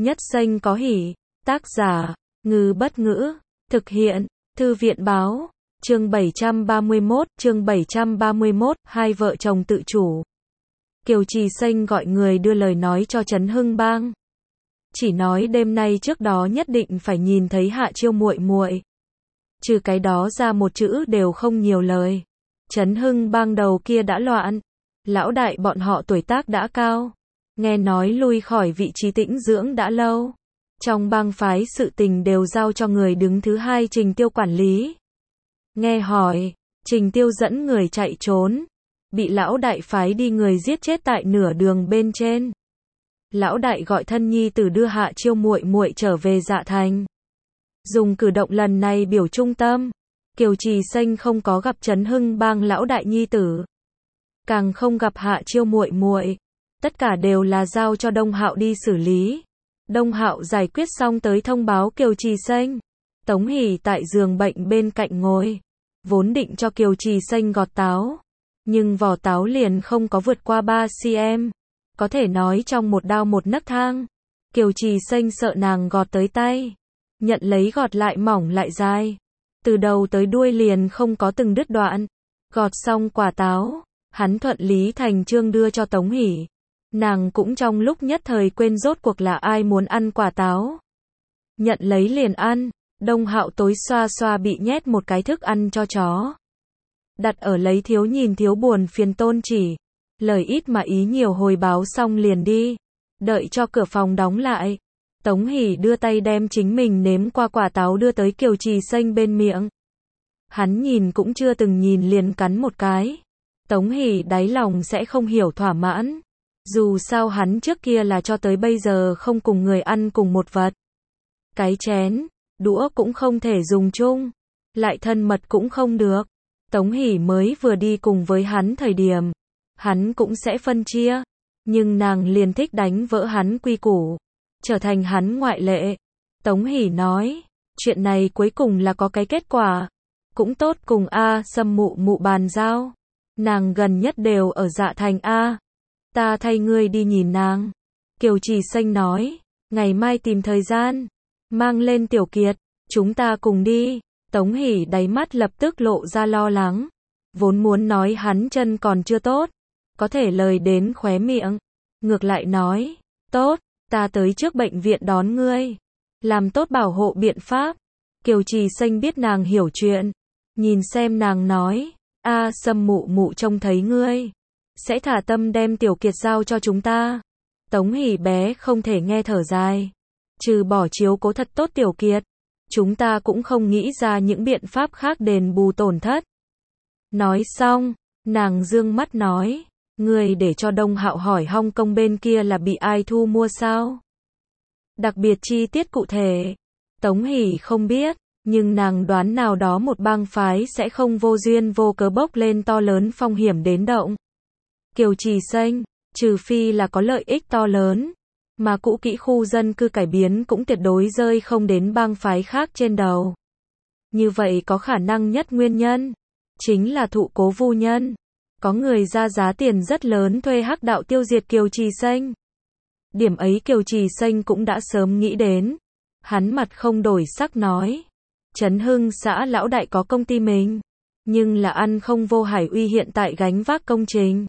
Nhất Xanh có hỉ. Tác giả, Ngư Bất Ngữ. Thực hiện, Thư viện Báo. Chương 731, hai vợ chồng tự chủ. Kiều Trì Xanh gọi người đưa lời nói cho Trấn Hưng Bang. Chỉ nói đêm nay trước đó nhất định phải nhìn thấy Hạ Chiêu muội muội. Trừ cái đó ra một chữ đều không nhiều lời. Trấn Hưng Bang đầu kia đã loạn. Lão đại bọn họ tuổi tác đã cao. Nghe nói lui khỏi vị trí tĩnh dưỡng đã lâu. Trong bang phái sự tình đều giao cho người đứng thứ hai Trình Tiêu quản lý. Nghe hỏi, Trình Tiêu dẫn người chạy trốn. Bị lão đại phái đi người giết chết tại nửa đường bên trên. Lão đại gọi thân nhi tử đưa Hạ Chiêu muội muội trở về Dạ Thành. Dùng cử động lần này biểu trung tâm. Kiều Trì Xanh không có gặp Trấn Hưng Bang lão đại nhi tử, càng không gặp Hạ Chiêu muội muội, tất cả đều là giao cho Đông Hạo đi xử lý. Đông Hạo giải quyết xong tới thông báo Kiều Trì Xanh. Tống Hỷ tại giường bệnh bên cạnh ngồi, vốn định cho Kiều Trì Xanh gọt táo, nhưng vỏ táo liền không có vượt qua 3 cm, có thể nói trong một đao một nấc thang. Kiều Trì Xanh sợ nàng gọt tới tay, nhận lấy gọt lại mỏng lại dài, từ đầu tới đuôi liền không có từng đứt đoạn. Gọt xong quả táo, hắn thuận lý thành chương đưa cho Tống Hỷ. Nàng cũng trong lúc nhất thời quên rốt cuộc là ai muốn ăn quả táo. Nhận lấy liền ăn. Đông Hạo tối xoa xoa bị nhét một cái thức ăn cho chó. Đặt ở lấy thiếu nhìn thiếu buồn phiền Tôn Chỉ. Lời ít mà ý nhiều hồi báo xong liền đi. Đợi cho cửa phòng đóng lại. Tống Hỷ đưa tay đem chính mình nếm qua quả táo đưa tới Kiều Trì Xanh bên miệng. Hắn nhìn cũng chưa từng nhìn liền cắn một cái. Tống Hỷ đáy lòng sẽ không hiểu thỏa mãn. Dù sao hắn trước kia là cho tới bây giờ không cùng người ăn cùng một vật. Cái chén, đũa cũng không thể dùng chung. Lại thân mật cũng không được. Tống Hỷ mới vừa đi cùng với hắn thời điểm. Hắn cũng sẽ phân chia. Nhưng nàng liền thích đánh vỡ hắn quy củ. Trở thành hắn ngoại lệ. Tống Hỷ nói. Chuyện này cuối cùng là có cái kết quả. Cũng tốt cùng Sâm mụ mụ bàn giao. Nàng gần nhất đều ở Dạ Thành ta thay ngươi đi nhìn nàng. Kiều Trì Xanh nói. Ngày mai tìm thời gian. Mang lên Tiểu Kiệt. Chúng ta cùng đi. Tống Hỷ đáy mắt lập tức lộ ra lo lắng. Vốn muốn nói hắn chân còn chưa tốt. Có thể lời đến khóe miệng. Ngược lại nói. Tốt, ta tới trước bệnh viện đón ngươi. Làm tốt bảo hộ biện pháp. Kiều Trì Xanh biết nàng hiểu chuyện. Nhìn xem nàng nói. Sâm mụ mụ trông thấy ngươi. Sẽ thả tâm đem Tiểu Kiệt giao cho chúng ta. Tống Hỷ bé không thể nghe thở dài. Trừ bỏ chiếu cố thật tốt Tiểu Kiệt. Chúng ta cũng không nghĩ ra những biện pháp khác đền bù tổn thất. Nói xong, nàng dương mắt nói. Ngươi để cho Đông Hạo hỏi Hong Kong bên kia là bị ai thu mua sao? Đặc biệt chi tiết cụ thể. Tống Hỷ không biết. Nhưng nàng đoán nào đó một bang phái sẽ không vô duyên vô cớ bốc lên to lớn phong hiểm đến động. Kiều Trì Xanh, trừ phi là có lợi ích to lớn, mà cũ kỹ khu dân cư cải biến cũng tuyệt đối rơi không đến bang phái khác trên đầu. Như vậy có khả năng nhất nguyên nhân, chính là thụ cố vu nhân. Có người ra giá tiền rất lớn thuê hắc đạo tiêu diệt Kiều Trì Xanh. Điểm ấy Kiều Trì Xanh cũng đã sớm nghĩ đến. Hắn mặt không đổi sắc nói. Trấn Hưng xã lão đại có công ty mình. Nhưng là ăn không vô Hải Uy hiện tại gánh vác công trình.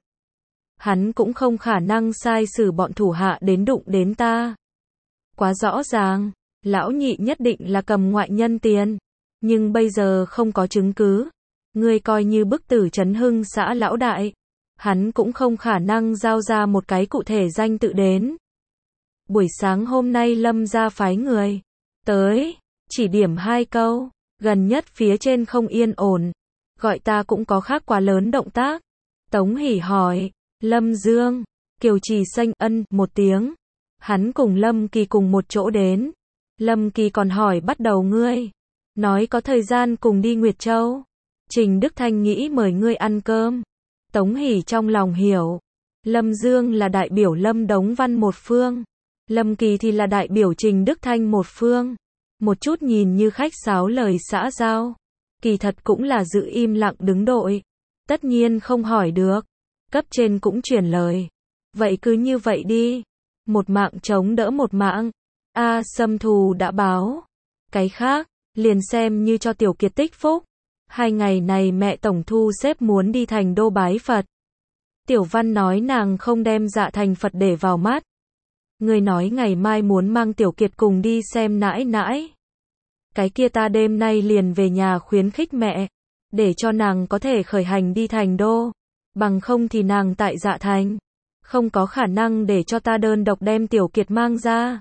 Hắn cũng không khả năng sai xử bọn thủ hạ đến đụng đến ta. Quá rõ ràng, lão nhị nhất định là cầm ngoại nhân tiền. Nhưng bây giờ không có chứng cứ. Ngươi coi như bức tử Trấn Hưng xã lão đại. Hắn cũng không khả năng giao ra một cái cụ thể danh tự đến. Buổi sáng hôm nay Lâm ra phái người tới, chỉ điểm 2 câu, gần nhất phía trên không yên ổn. Gọi ta cũng có khác quá lớn động tác. Tống Hỷ hỏi. Lâm Dương. Kiều Trì Xanh ân một tiếng. Hắn cùng Lâm Kỳ cùng một chỗ đến. Lâm Kỳ còn hỏi bắt đầu ngươi. Nói có thời gian cùng đi Nguyệt Châu. Trình Đức Thanh nghĩ mời ngươi ăn cơm. Tống Hỷ trong lòng hiểu. Lâm Dương là đại biểu Lâm Đống Văn một phương. Lâm Kỳ thì là đại biểu Trình Đức Thanh một phương. Một chút nhìn như khách sáo lời xã giao. Kỳ thật cũng là giữ im lặng đứng đội. Tất nhiên không hỏi được. Cấp trên cũng truyền lời. Vậy cứ như vậy đi. Một mạng chống đỡ một mạng. Sâm thù đã báo. Cái khác, liền xem như cho Tiểu Kiệt tích phúc. 2 ngày này mẹ tổng thu xếp muốn đi Thành Đô bái Phật. Tiểu Văn nói nàng không đem Dạ Thành Phật để vào mắt. Người nói ngày mai muốn mang Tiểu Kiệt cùng đi xem nãi nãi. Cái kia ta đêm nay liền về nhà khuyến khích mẹ, để cho nàng có thể khởi hành đi Thành Đô. Bằng không thì nàng tại Dạ Thành, không có khả năng để cho ta đơn độc đem Tiểu Kiệt mang ra.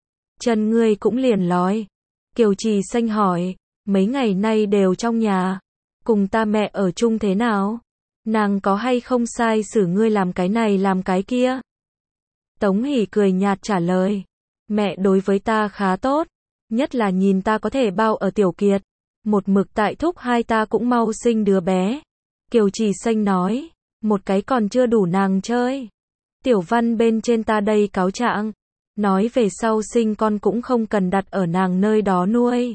Chân ngươi cũng liền lói. Kiều Trì Xanh hỏi, mấy ngày nay đều trong nhà, cùng ta mẹ ở chung thế nào? Nàng có hay không sai xử ngươi làm cái này làm cái kia? Tống Hỷ cười nhạt trả lời, mẹ đối với ta khá tốt, nhất là nhìn ta có thể bao ở Tiểu Kiệt, một mực tại thúc hai ta cũng mau sinh đứa bé. Kiều Trì Xanh nói, một cái còn chưa đủ nàng chơi. Tiểu Văn bên trên ta đây cáo trạng, nói về sau sinh con cũng không cần đặt ở nàng nơi đó nuôi,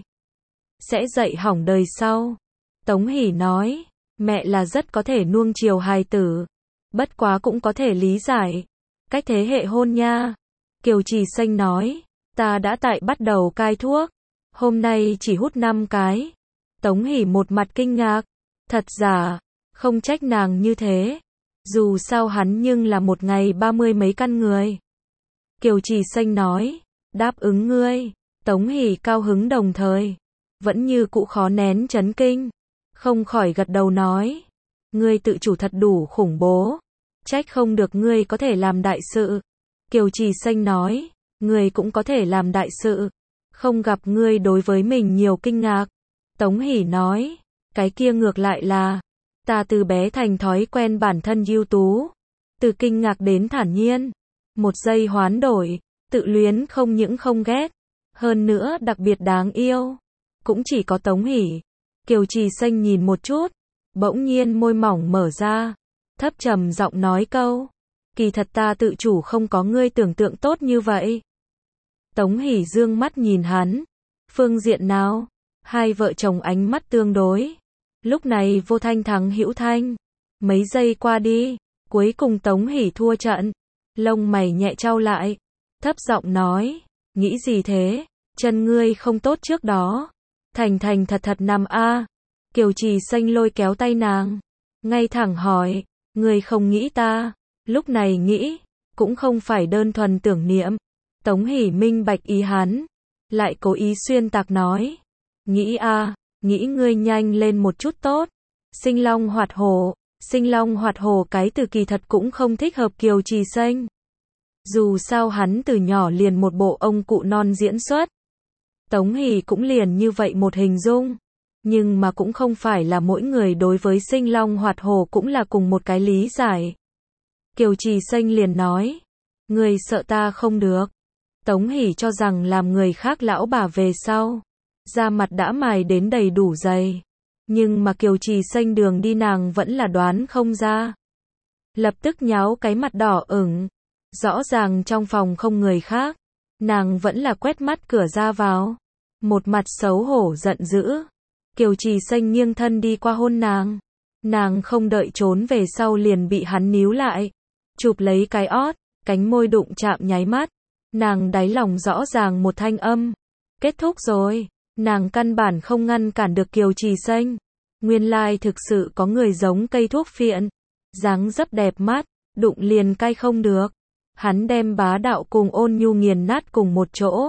sẽ dạy hỏng đời sau. Tống Hỷ nói, mẹ là rất có thể nuông chiều hài tử, bất quá cũng có thể lý giải. Cách thế hệ hôn nha. Kiều Trì Xanh nói, ta đã tại bắt đầu cai thuốc, hôm nay chỉ hút 5 cái. Tống Hỷ một mặt kinh ngạc, thật giả, không trách nàng như thế, dù sao hắn nhưng là một ngày 30 mấy căn người. Kiều Trì Xanh nói, đáp ứng ngươi. Tống Hỷ cao hứng đồng thời, vẫn như cũ khó nén chấn kinh, không khỏi gật đầu nói, ngươi tự chủ thật đủ khủng bố, trách không được ngươi có thể làm đại sự. Kiều Trì Xanh nói, ngươi cũng có thể làm đại sự, không gặp ngươi đối với mình nhiều kinh ngạc. Tống Hỷ nói, cái kia ngược lại là, ta từ bé thành thói quen bản thân ưu tú, từ kinh ngạc đến thản nhiên, một giây hoán đổi, tự luyến không những không ghét, hơn nữa đặc biệt đáng yêu, cũng chỉ có Tống Hỷ. Kiều Trì Xanh nhìn một chút, bỗng nhiên môi mỏng mở ra, thấp trầm giọng nói câu, kỳ thật ta tự chủ không có ngươi tưởng tượng tốt như vậy. Tống Hỷ dương mắt nhìn hắn, phương diện nào? Hai vợ chồng ánh mắt tương đối, lúc này vô thanh thắng hữu thanh, mấy giây qua đi, cuối cùng Tống Hỷ thua trận, lông mày nhẹ chau lại, thấp giọng nói, nghĩ gì thế, chân ngươi không tốt trước đó, thành thành thật thật nằm a. Kiều Trì Xanh lôi kéo tay nàng, ngay thẳng hỏi, ngươi không nghĩ ta? Lúc này nghĩ, cũng không phải đơn thuần tưởng niệm. Tống Hỷ minh bạch ý hắn, lại cố ý xuyên tạc nói, nghĩ a, nghĩ ngươi nhanh lên một chút tốt. Sinh long hoạt hổ, sinh long hoạt hổ cái từ kỳ thật cũng không thích hợp Kiều Trì Xanh. Dù sao hắn từ nhỏ liền một bộ ông cụ non diễn xuất. Tống Hỷ cũng liền như vậy một hình dung, nhưng mà cũng không phải là mỗi người đối với sinh long hoạt hổ cũng là cùng một cái lý giải. Kiều Trì Xanh liền nói, người sợ ta không được. Tống Hỷ cho rằng làm người khác lão bà về sau, da mặt đã mài đến đầy đủ dày, nhưng mà Kiều Trì Xanh đường đi nàng vẫn là đoán không ra. Lập tức nháo cái mặt đỏ ửng, rõ ràng trong phòng không người khác, nàng vẫn là quét mắt cửa ra vào, một mặt xấu hổ giận dữ. Kiều Trì Xanh nghiêng thân đi qua hôn nàng không đợi trốn về sau liền bị hắn níu lại, chụp lấy cái ót, cánh môi đụng chạm nháy mắt, nàng đáy lòng rõ ràng một thanh âm, kết thúc rồi. Nàng căn bản không ngăn cản được Kiều Trì Xanh, nguyên lai thực sự có người giống cây thuốc phiện, dáng dấp đẹp mắt, đụng liền cay không được. Hắn đem bá đạo cùng ôn nhu nghiền nát cùng một chỗ,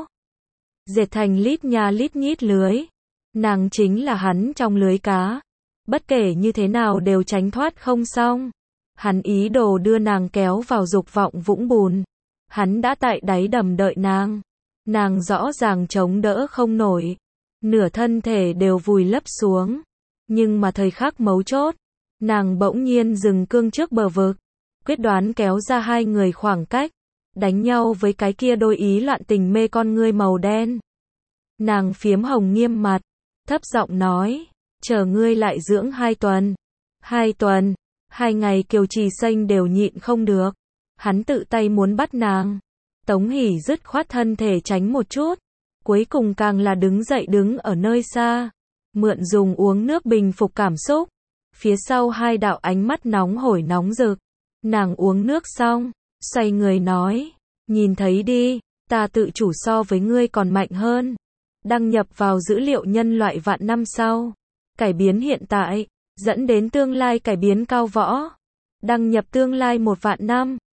dệt thành lít nha lít nhít lưới. Nàng chính là hắn trong lưới cá, bất kể như thế nào đều tránh thoát không xong. Hắn ý đồ đưa nàng kéo vào dục vọng vũng bùn, hắn đã tại đáy đầm đợi nàng rõ ràng chống đỡ không nổi, nửa thân thể đều vùi lấp xuống. Nhưng mà thời khắc mấu chốt, nàng bỗng nhiên dừng cương trước bờ vực, quyết đoán kéo ra hai người khoảng cách, đánh nhau với cái kia đôi ý loạn tình mê con ngươi màu đen. Nàng phiếm hồng nghiêm mặt, thấp giọng nói, chờ ngươi lại dưỡng 2 tuần. 2 tuần, 2 ngày Kiều Trì Xanh đều nhịn không được, hắn tự tay muốn bắt nàng. Tống Hỷ dứt khoát thân thể tránh một chút, cuối cùng càng là đứng dậy đứng ở nơi xa, mượn dùng uống nước bình phục cảm xúc. Phía sau hai đạo ánh mắt nóng hổi nóng rực, nàng uống nước xong, xoay người nói, nhìn thấy đi, Ta tự chủ so với ngươi còn mạnh hơn. Đăng nhập vào dữ liệu nhân loại vạn năm sau. Cải biến hiện tại, dẫn đến tương lai cải biến cao võ. Đăng nhập tương lai 1 vạn năm.